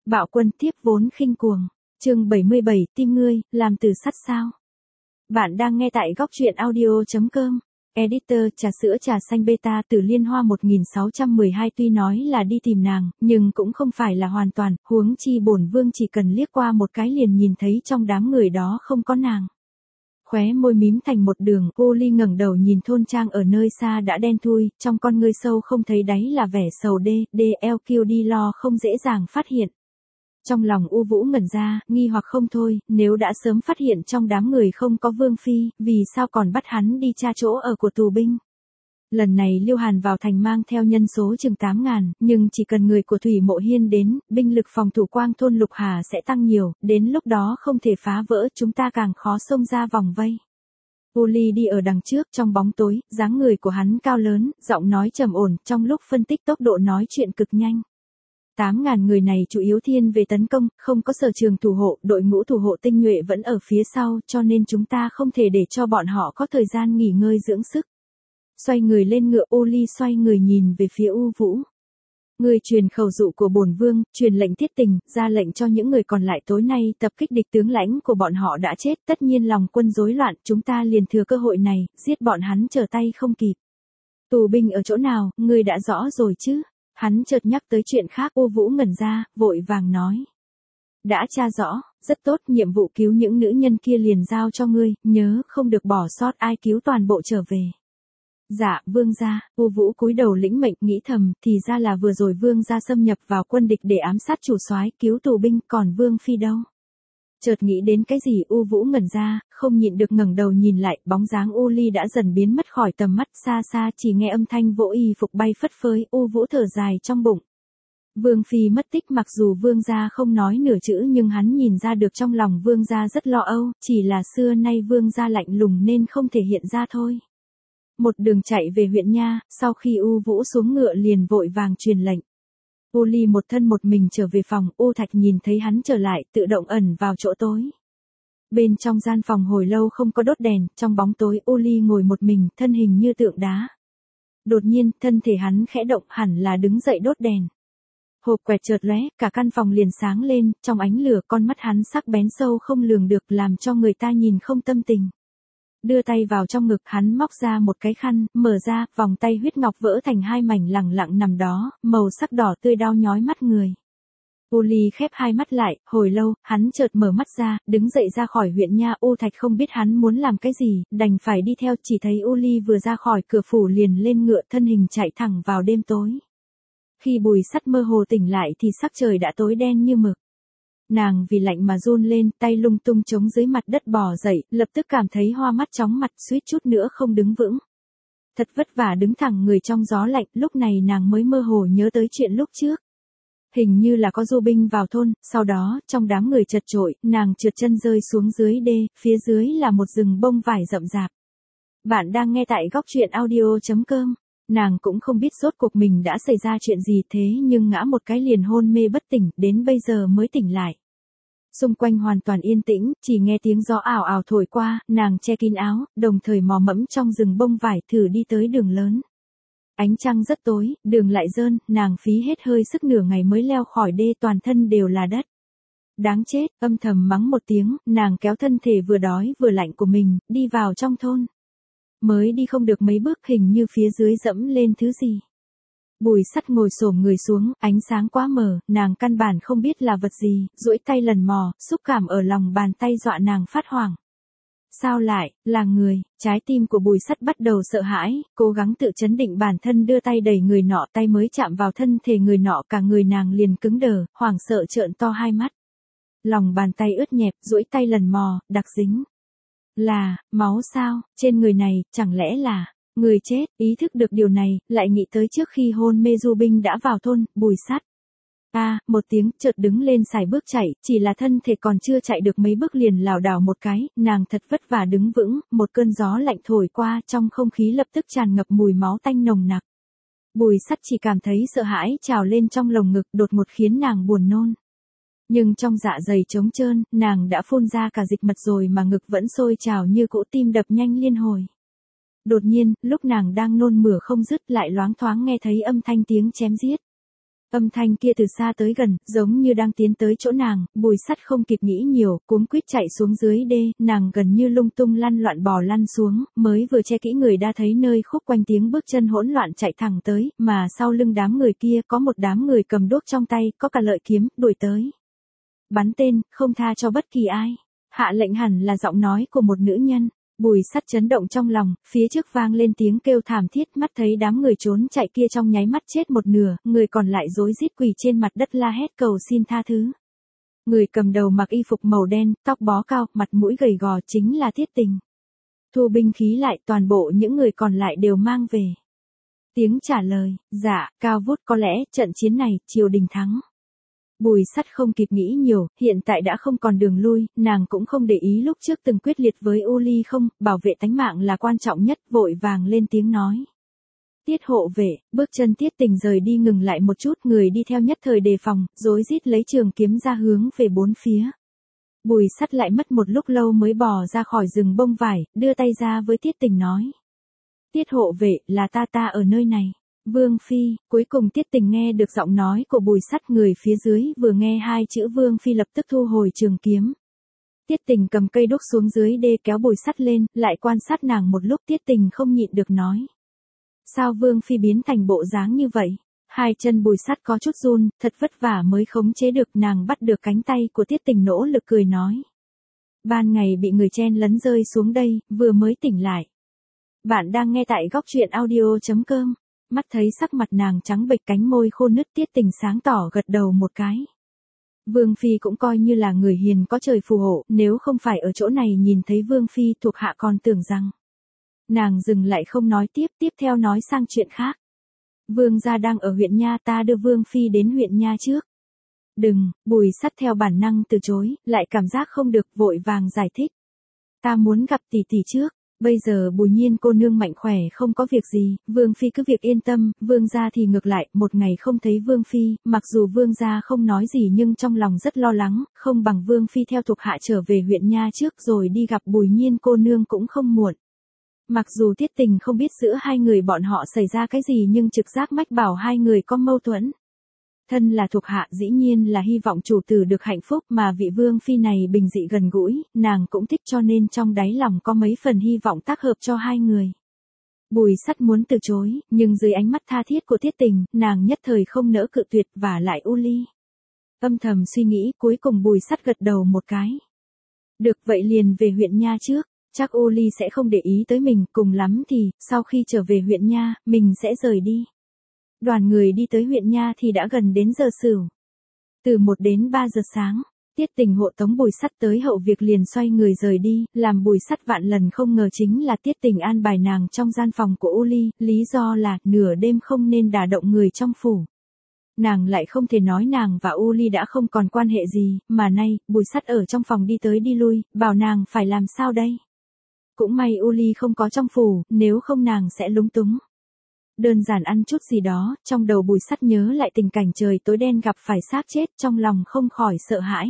Bạo quân tiếp vốn khinh cuồng. Chương 77, tim ngươi, làm từ sắt sao? Bạn đang nghe tại góc truyện audio.com. Editor trà sữa trà xanh beta từ Liên Hoa 1612 tuy nói là đi tìm nàng, nhưng cũng không phải là hoàn toàn, huống chi bổn vương chỉ cần liếc qua một cái liền nhìn thấy trong đám người đó không có nàng. Khóe môi mím thành một đường, cô Ly ngẩng đầu nhìn thôn trang ở nơi xa đã đen thui, trong con ngươi sâu không thấy đáy là vẻ sầu DLQ đi lo không dễ dàng phát hiện. Trong lòng U Vũ ngẩn ra, nghi hoặc không thôi, nếu đã sớm phát hiện trong đám người không có Vương Phi, vì sao còn bắt hắn đi tra chỗ ở của tù binh. Lần này Liêu Hàn vào thành mang theo nhân số chừng 8.000, nhưng chỉ cần người của Thủy Mộ Hiên đến, binh lực phòng thủ Quang Thôn Lục Hà sẽ tăng nhiều, đến lúc đó không thể phá vỡ, chúng ta càng khó xông ra vòng vây. U Ly đi ở đằng trước trong bóng tối, dáng người của hắn cao lớn, giọng nói trầm ổn, trong lúc phân tích tốc độ nói chuyện cực nhanh. 8.000 người này chủ yếu thiên về tấn công, không có sở trường thủ hộ, đội ngũ thủ hộ tinh nhuệ vẫn ở phía sau, cho nên chúng ta không thể để cho bọn họ có thời gian nghỉ ngơi dưỡng sức. Xoay người lên ngựa, U Ly xoay người nhìn về phía U Vũ. Người truyền khẩu dụ của bổn vương, truyền lệnh thiết tình, ra lệnh cho những người còn lại tối nay tập kích địch, tướng lãnh của bọn họ đã chết, tất nhiên lòng quân rối loạn, chúng ta liền thừa cơ hội này, giết bọn hắn trở tay không kịp. Tù binh ở chỗ nào, người đã rõ rồi chứ? Hắn chợt nhắc tới chuyện khác. U Vũ ngẩn ra, vội vàng nói. Đã tra rõ, rất tốt, nhiệm vụ cứu những nữ nhân kia liền giao cho ngươi, nhớ không được bỏ sót ai, cứu toàn bộ trở về. Dạ, vương gia. U Vũ cúi đầu lĩnh mệnh, nghĩ thầm, thì ra là vừa rồi vương gia xâm nhập vào quân địch để ám sát chủ soái, cứu tù binh, còn Vương Phi đâu? Chợt nghĩ đến cái gì, U Vũ ngẩn ra, không nhịn được ngẩng đầu nhìn lại, bóng dáng U Ly đã dần biến mất khỏi tầm mắt, xa xa chỉ nghe âm thanh vỗ y phục bay phất phới, U Vũ thở dài trong bụng. Vương Phi mất tích, mặc dù vương gia không nói nửa chữ nhưng hắn nhìn ra được trong lòng vương gia rất lo âu, chỉ là xưa nay vương gia lạnh lùng nên không thể hiện ra thôi. Một đường chạy về huyện nha, sau khi U Vũ xuống ngựa liền vội vàng truyền lệnh. U Ly một thân một mình trở về phòng, U Thạch nhìn thấy hắn trở lại, tự động ẩn vào chỗ tối. Bên trong gian phòng hồi lâu không có đốt đèn, trong bóng tối U Ly ngồi một mình, thân hình như tượng đá. Đột nhiên, thân thể hắn khẽ động, hẳn là đứng dậy đốt đèn. Hộp quẹt chợt lóe, cả căn phòng liền sáng lên, trong ánh lửa con mắt hắn sắc bén sâu không lường được, làm cho người ta nhìn không tâm tình. Đưa tay vào trong ngực, hắn móc ra một cái khăn, mở ra, vòng tay huyết ngọc vỡ thành hai mảnh lẳng lặng nằm đó, màu sắc đỏ tươi đau nhói mắt người. U Ly khép hai mắt lại, hồi lâu, hắn chợt mở mắt ra, đứng dậy ra khỏi huyện nha. U Thạch không biết hắn muốn làm cái gì, đành phải đi theo, chỉ thấy U Ly vừa ra khỏi cửa phủ liền lên ngựa, thân hình chạy thẳng vào đêm tối. Khi Bùi Sắt mơ hồ tỉnh lại thì sắc trời đã tối đen như mực. Nàng vì lạnh mà run lên, tay lung tung chống dưới mặt đất bò dậy, lập tức cảm thấy hoa mắt chóng mặt, suýt chút nữa không đứng vững. Thật vất vả đứng thẳng người trong gió lạnh, lúc này nàng mới mơ hồ nhớ tới chuyện lúc trước. Hình như là có du binh vào thôn, sau đó, trong đám người chật chội, nàng trượt chân rơi xuống dưới đê, phía dưới là một rừng bông vải rậm rạp. Bạn đang nghe tại góc truyện audio.com. Nàng cũng không biết rốt cuộc mình đã xảy ra chuyện gì, thế nhưng ngã một cái liền hôn mê bất tỉnh, đến bây giờ mới tỉnh lại. Xung quanh hoàn toàn yên tĩnh, chỉ nghe tiếng gió ảo ảo thổi qua, nàng che kín áo, đồng thời mò mẫm trong rừng bông vải thử đi tới đường lớn. Ánh trăng rất tối, đường lại rơn, nàng phí hết hơi sức nửa ngày mới leo khỏi đê, toàn thân đều là đất. Đáng chết, âm thầm mắng một tiếng, nàng kéo thân thể vừa đói vừa lạnh của mình, đi vào trong thôn. Mới đi không được mấy bước, hình như phía dưới dẫm lên thứ gì. Bùi Sắt ngồi xổm người xuống, ánh sáng quá mờ, nàng căn bản không biết là vật gì, duỗi tay lần mò, xúc cảm ở lòng bàn tay dọa nàng phát hoảng. Sao lại, là người, trái tim của Bùi Sắt bắt đầu sợ hãi, cố gắng tự chấn định bản thân, đưa tay đẩy người nọ, tay mới chạm vào thân thể người nọ, cả người nàng liền cứng đờ, hoảng sợ trợn to hai mắt. Lòng bàn tay ướt nhẹp, duỗi tay lần mò, đặc dính. Là, máu sao, trên người này, chẳng lẽ là, người chết, ý thức được điều này, lại nghĩ tới trước khi hôn mê du binh đã vào thôn, Bùi Sắt. Một tiếng, chợt đứng lên xài bước chạy, chỉ là thân thể còn chưa chạy được mấy bước liền lảo đảo một cái, nàng thật vất vả đứng vững, một cơn gió lạnh thổi qua, trong không khí lập tức tràn ngập mùi máu tanh nồng nặc. Bùi Sắt chỉ cảm thấy sợ hãi trào lên trong lồng ngực, đột ngột khiến nàng buồn nôn. Nhưng trong dạ dày trống trơn, nàng đã phun ra cả dịch mật rồi mà ngực vẫn sôi trào như cỗ, tim đập nhanh liên hồi. Đột nhiên, lúc nàng đang nôn mửa không dứt lại loáng thoáng nghe thấy âm thanh tiếng chém giết. Âm thanh kia từ xa tới gần, giống như đang tiến tới chỗ nàng, Bùi Sắt không kịp nghĩ nhiều, cuống quýt chạy xuống dưới đê, nàng gần như lung tung lăn loạn bò lăn xuống, mới vừa che kỹ người đã thấy nơi khúc quanh tiếng bước chân hỗn loạn chạy thẳng tới, mà sau lưng đám người kia có một đám người cầm đuốc trong tay, có cả lợi kiếm, đuổi tới. Bắn tên, không tha cho bất kỳ ai. Hạ lệnh hẳn là giọng nói của một nữ nhân. Bùi Sắt chấn động trong lòng, phía trước vang lên tiếng kêu thảm thiết, mắt thấy đám người trốn chạy kia trong nháy mắt chết một nửa, người còn lại rối rít quỳ trên mặt đất la hét cầu xin tha thứ. Người cầm đầu mặc y phục màu đen, tóc bó cao, mặt mũi gầy gò chính là Tiết Tình. Thu binh khí lại, toàn bộ những người còn lại đều mang về. Tiếng trả lời, dạ, cao vút, có lẽ trận chiến này triều đình thắng. Bùi Sắt không kịp nghĩ nhiều, hiện tại đã không còn đường lui, nàng cũng không để ý lúc trước từng quyết liệt với U Ly không, bảo vệ tánh mạng là quan trọng nhất, vội vàng lên tiếng nói. Tiết hộ vệ, bước chân Tiết Tình rời đi ngừng lại một chút, người đi theo nhất thời đề phòng, rối rít lấy trường kiếm ra hướng về bốn phía. Bùi Sắt lại mất một lúc lâu mới bò ra khỏi rừng bông vải, đưa tay ra với Tiết Tình nói. Tiết hộ vệ, là ta ở nơi này. Vương Phi, cuối cùng Tiết Tình nghe được giọng nói của Bùi Sắt, người phía dưới vừa nghe hai chữ Vương Phi lập tức thu hồi trường kiếm. Tiết Tình cầm cây đuốc xuống dưới đê kéo Bùi Sắt lên, lại quan sát nàng một lúc, Tiết Tình không nhịn được nói. Sao Vương Phi biến thành bộ dáng như vậy? Hai chân Bùi Sắt có chút run, thật vất vả mới khống chế được, nàng bắt được cánh tay của Tiết Tình nỗ lực cười nói. Ban ngày bị người chen lấn rơi xuống đây, vừa mới tỉnh lại. Bạn đang nghe tại góc truyện audio.com. Mắt thấy sắc mặt nàng trắng bệch, cánh môi khô nứt, Tiết Tình sáng tỏ gật đầu một cái. Vương Phi cũng coi như là người hiền có trời phù hộ, nếu không phải ở chỗ này nhìn thấy Vương Phi, thuộc hạ còn tưởng rằng. Nàng dừng lại không nói tiếp theo nói sang chuyện khác. Vương gia đang ở huyện Nha, ta đưa Vương Phi đến huyện Nha trước. Đừng, Bùi Sắt theo bản năng từ chối, lại cảm giác không được, vội vàng giải thích. Ta muốn gặp tỷ tỷ trước. Bây giờ Bùi Nhiên cô nương mạnh khỏe không có việc gì, Vương Phi cứ việc yên tâm, Vương gia thì ngược lại, một ngày không thấy Vương Phi, mặc dù Vương gia không nói gì nhưng trong lòng rất lo lắng, không bằng Vương Phi theo thuộc hạ trở về huyện Nha trước rồi đi gặp Bùi Nhiên cô nương cũng không muộn. Mặc dù Tiết Tình không biết giữa hai người bọn họ xảy ra cái gì nhưng trực giác mách bảo hai người có mâu thuẫn. Thân là thuộc hạ dĩ nhiên là hy vọng chủ tử được hạnh phúc, mà vị Vương Phi này bình dị gần gũi, nàng cũng thích, cho nên trong đáy lòng có mấy phần hy vọng tác hợp cho hai người. Bùi Sắt muốn từ chối, nhưng dưới ánh mắt tha thiết của Tiết Tình, nàng nhất thời không nỡ cự tuyệt, và lại U Ly. Âm thầm suy nghĩ, cuối cùng Bùi Sắt gật đầu một cái. Được, vậy liền về huyện Nha trước, chắc U Ly sẽ không để ý tới mình, cùng lắm thì, sau khi trở về huyện Nha, mình sẽ rời đi. Đoàn người đi tới huyện Nha thì đã gần đến giờ sửu. Từ 1 đến 3 giờ sáng, Tiết Tình hộ tống Bùi Sắt tới hậu việc liền xoay người rời đi, làm Bùi Sắt vạn lần không ngờ chính là Tiết Tình an bài nàng trong gian phòng của U Ly, lý do là nửa đêm không nên đả động người trong phủ. Nàng lại không thể nói nàng và U Ly đã không còn quan hệ gì, mà nay, Bùi Sắt ở trong phòng đi tới đi lui, bảo nàng phải làm sao đây? Cũng may U Ly không có trong phủ, nếu không nàng sẽ lúng túng. Đơn giản ăn chút gì đó, trong đầu Bùi Sắt nhớ lại tình cảnh trời tối đen gặp phải xác chết, trong lòng không khỏi sợ hãi.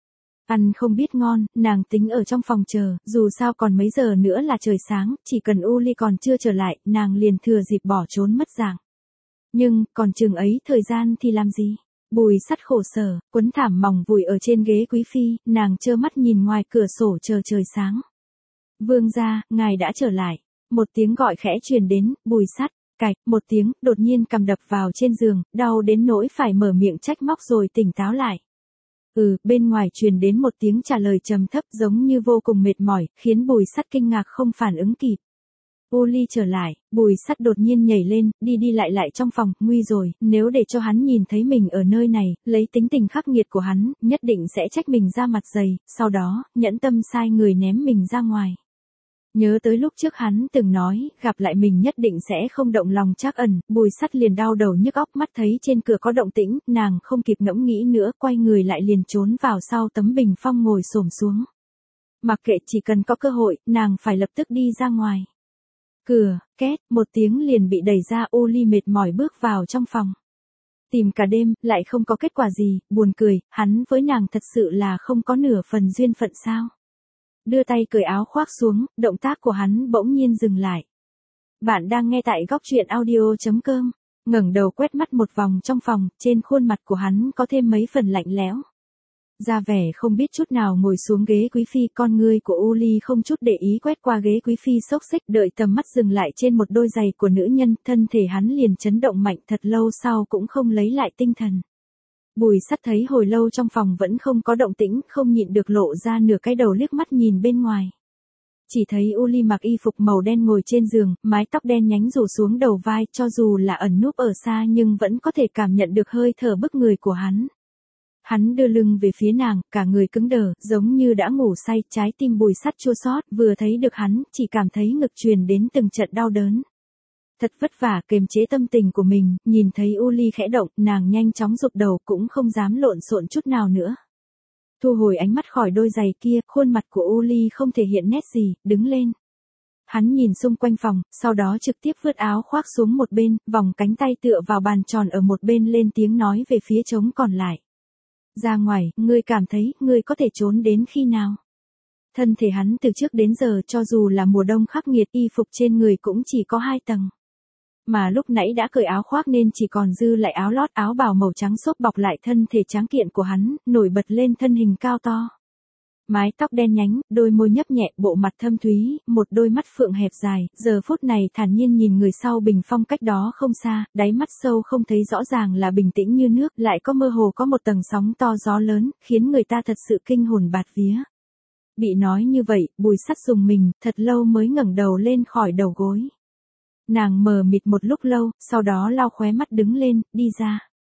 Ăn không biết ngon, nàng tính ở trong phòng chờ, dù sao còn mấy giờ nữa là trời sáng, chỉ cần U Ly còn chưa trở lại, nàng liền thừa dịp bỏ trốn mất dạng. Nhưng, còn chừng ấy thời gian thì làm gì? Bùi Sắt khổ sở, quấn thảm mỏng vùi ở trên ghế quý phi, nàng trơ mắt nhìn ngoài cửa sổ chờ trời sáng. Vương gia, ngài đã trở lại. Một tiếng gọi khẽ truyền đến, Bùi Sắt. Cạch, một tiếng, đột nhiên cầm đập vào trên giường, đau đến nỗi phải mở miệng trách móc rồi tỉnh táo lại. Bên ngoài truyền đến một tiếng trả lời trầm thấp giống như vô cùng mệt mỏi, khiến Bùi Sắt kinh ngạc không phản ứng kịp. U Ly trở lại, Bùi Sắt đột nhiên nhảy lên, đi lại trong phòng, nguy rồi, nếu để cho hắn nhìn thấy mình ở nơi này, lấy tính tình khắc nghiệt của hắn, nhất định sẽ trách mình ra mặt dày, sau đó, nhẫn tâm sai người ném mình ra ngoài. Nhớ tới lúc trước hắn từng nói, gặp lại mình nhất định sẽ không động lòng trắc ẩn, Bùi Sắt liền đau đầu nhức óc, mắt thấy trên cửa có động tĩnh, nàng không kịp ngẫm nghĩ nữa, quay người lại liền trốn vào sau tấm bình phong ngồi xổm xuống. Mặc kệ, chỉ cần có cơ hội, nàng phải lập tức đi ra ngoài. Cửa, két, một tiếng liền bị đẩy ra, U Ly mệt mỏi bước vào trong phòng. Tìm cả đêm, lại không có kết quả gì, buồn cười, hắn với nàng thật sự là không có nửa phần duyên phận sao. Đưa tay cởi áo khoác xuống, động tác của hắn bỗng nhiên dừng lại. Bạn đang nghe tại góc truyện audio.com. ngẩng đầu quét mắt một vòng trong phòng, trên khuôn mặt của hắn có thêm mấy phần lạnh lẽo. Ra vẻ không biết chút nào ngồi xuống ghế quý phi, con ngươi của Uli không chút để ý quét qua ghế quý phi xốc xếch, đợi tầm mắt dừng lại trên một đôi giày của nữ nhân, thân thể hắn liền chấn động mạnh, thật lâu sau cũng không lấy lại tinh thần. Bùi Sắt thấy hồi lâu trong phòng vẫn không có động tĩnh, không nhịn được lộ ra nửa cái đầu liếc mắt nhìn bên ngoài. Chỉ thấy Uli mặc y phục màu đen ngồi trên giường, mái tóc đen nhánh rủ xuống đầu vai, cho dù là ẩn núp ở xa nhưng vẫn có thể cảm nhận được hơi thở bức người của hắn. Hắn đưa lưng về phía nàng, cả người cứng đờ, giống như đã ngủ say, trái tim Bùi Sắt chua xót, vừa thấy được hắn, chỉ cảm thấy ngực truyền đến từng trận đau đớn. Thật vất vả kiềm chế tâm tình của mình, nhìn thấy Uli khẽ động, nàng nhanh chóng rụt đầu, cũng không dám lộn xộn chút nào nữa. Thu hồi ánh mắt khỏi đôi giày kia, khuôn mặt của Uli không thể hiện nét gì, đứng lên. Hắn nhìn xung quanh phòng, sau đó trực tiếp vứt áo khoác xuống một bên, vòng cánh tay tựa vào bàn tròn ở một bên, lên tiếng nói về phía trống còn lại. Ra ngoài, ngươi cảm thấy, ngươi có thể trốn đến khi nào? Thân thể hắn từ trước đến giờ cho dù là mùa đông khắc nghiệt, y phục trên người cũng chỉ có 2 tầng. Mà lúc nãy đã cởi áo khoác nên chỉ còn dư lại áo lót, áo bào màu trắng xốp bọc lại thân thể tráng kiện của hắn, nổi bật lên thân hình cao to. Mái tóc đen nhánh, đôi môi nhấp nhẹ, bộ mặt thâm thúy, một đôi mắt phượng hẹp dài, giờ phút này thản nhiên nhìn người sau bình phong cách đó không xa, đáy mắt sâu không thấy rõ ràng là bình tĩnh như nước, lại có mơ hồ có một tầng sóng to gió lớn, khiến người ta thật sự kinh hồn bạt vía. Bị nói như vậy, Bùi Sắt rùng mình, thật lâu mới ngẩng đầu lên khỏi đầu gối. Nàng mờ mịt một lúc lâu, sau đó lau khóe mắt đứng lên, đi ra.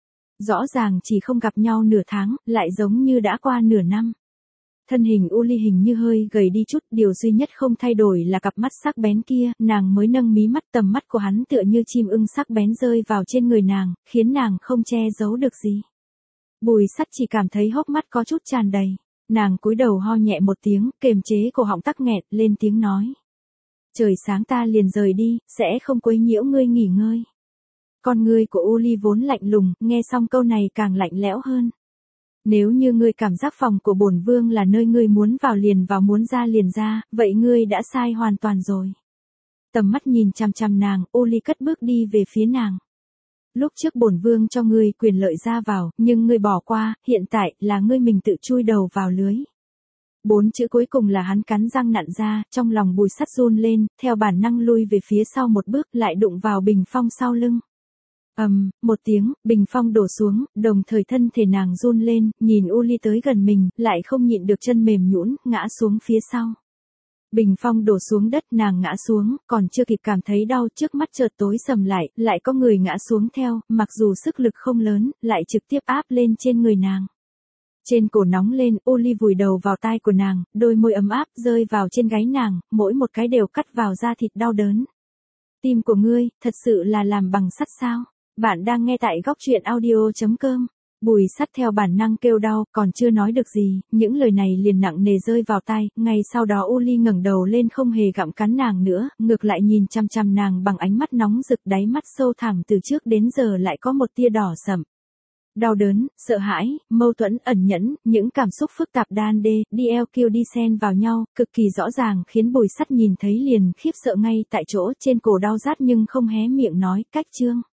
Rõ ràng chỉ không gặp nhau nửa tháng, lại giống như đã qua nửa năm. Thân hình Uli hình như hơi gầy đi chút, điều duy nhất không thay đổi là cặp mắt sắc bén kia, nàng mới nâng mí mắt, tầm mắt của hắn tựa như chim ưng sắc bén rơi vào trên người nàng, khiến nàng không che giấu được gì. Bùi Sắt chỉ cảm thấy hốc mắt có chút tràn đầy, nàng cúi đầu ho nhẹ một tiếng, kềm chế cổ họng tắc nghẹn, lên tiếng nói. Trời sáng ta liền rời đi, sẽ không quấy nhiễu ngươi nghỉ ngơi. Con ngươi của Uli vốn lạnh lùng, nghe xong câu này càng lạnh lẽo hơn. Nếu như ngươi cảm giác phòng của bổn vương là nơi ngươi muốn vào liền vào, muốn ra liền ra, vậy ngươi đã sai hoàn toàn rồi. Tầm mắt nhìn chằm chằm nàng, Uli cất bước đi về phía nàng. Lúc trước bổn vương cho ngươi quyền lợi ra vào, nhưng ngươi bỏ qua, hiện tại là ngươi mình tự chui đầu vào lưới. 4 chữ cuối cùng là hắn cắn răng nặn ra, trong lòng Bùi Sắt run lên, theo bản năng lui về phía sau một bước, lại đụng vào bình phong sau lưng. Một tiếng, bình phong đổ xuống, đồng thời thân thể nàng run lên, nhìn Uli tới gần mình, lại không nhịn được chân mềm nhũn, ngã xuống phía sau. Bình phong đổ xuống đất, nàng ngã xuống, còn chưa kịp cảm thấy đau, trước mắt chợt tối sầm lại có người ngã xuống theo, mặc dù sức lực không lớn, lại trực tiếp áp lên trên người nàng. Trên cổ nóng lên, Uli vùi đầu vào tai của nàng, đôi môi ấm áp rơi vào trên gáy nàng, mỗi một cái đều cắt vào da thịt đau đớn. Tim của ngươi, thật sự là làm bằng sắt sao? Bạn đang nghe tại góc truyện audio.com. Bùi Sắt theo bản năng kêu đau, còn chưa nói được gì, những lời này liền nặng nề rơi vào tai, ngay sau đó Uli ngẩng đầu lên không hề gặm cắn nàng nữa, ngược lại nhìn chằm chằm nàng bằng ánh mắt nóng rực, đáy mắt sâu thẳm từ trước đến giờ lại có một tia đỏ sẫm. Đau đớn, sợ hãi, mâu thuẫn, ẩn nhẫn, những cảm xúc phức tạp đan đê, DLQ đi xen vào nhau, cực kỳ rõ ràng, khiến Bùi Sắt nhìn thấy liền khiếp sợ ngay tại chỗ, trên cổ đau rát nhưng không hé miệng nói, cách chương.